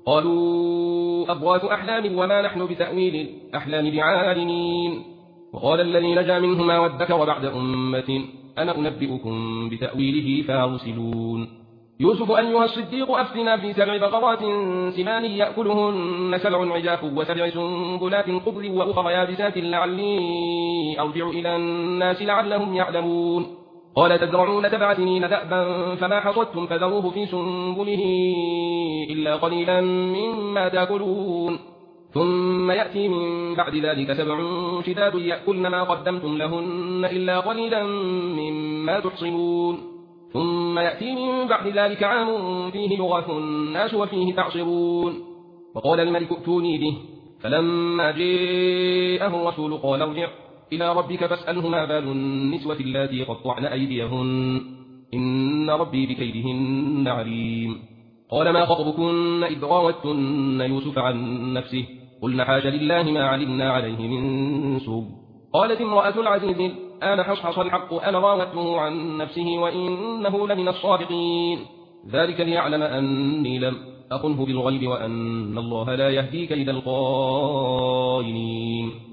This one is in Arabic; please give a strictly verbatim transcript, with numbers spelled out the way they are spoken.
قالوا أضغاث أحلام وما نحن بتأويل الأحلام بعالمين. وقال الذي نجا منهما وادكر بعد أمة أنا أنبئكم بتأويله فارسلون. يوسف أيها الصديق أفتنا في سبع بقرات سمان يأكلهن سبع عجاف وسبع سنبلات خضر وأخر يابسات لعلي أرجع إلى الناس لعلهم يعلمون. قال تزرعون سبع سنين دأبا فما حصدتم فذروه في سنبله إلا قليلا مما تأكلون ثم يأتي من بعد ذلك سبع شداد يأكلن ما قدمتم لهن إلا قليلا مما تحصنون ثم يأتي من بعد ذلك عام فيه يغاث الناس وفيه تعصرون. وقال الملك ائتوني به فلما جاءه الرسول قال ارجع إلى ربك فاسأله ما بال النسوة اللاتي قطعن أيديهن إن ربي بكيدهن عليم. قال ما خطبكن إذ راوتن يوسف عن نفسه قلنا حاجة لله ما علمنا عليه من سوء. قالت امرأة العزيز الآن حصحص الحق أنا راوته عن نفسه وإنه لمن الصادقين ذلك ليعلم أني لم أخنه بالغيب وأن الله لا يهدي كيد الخائنين.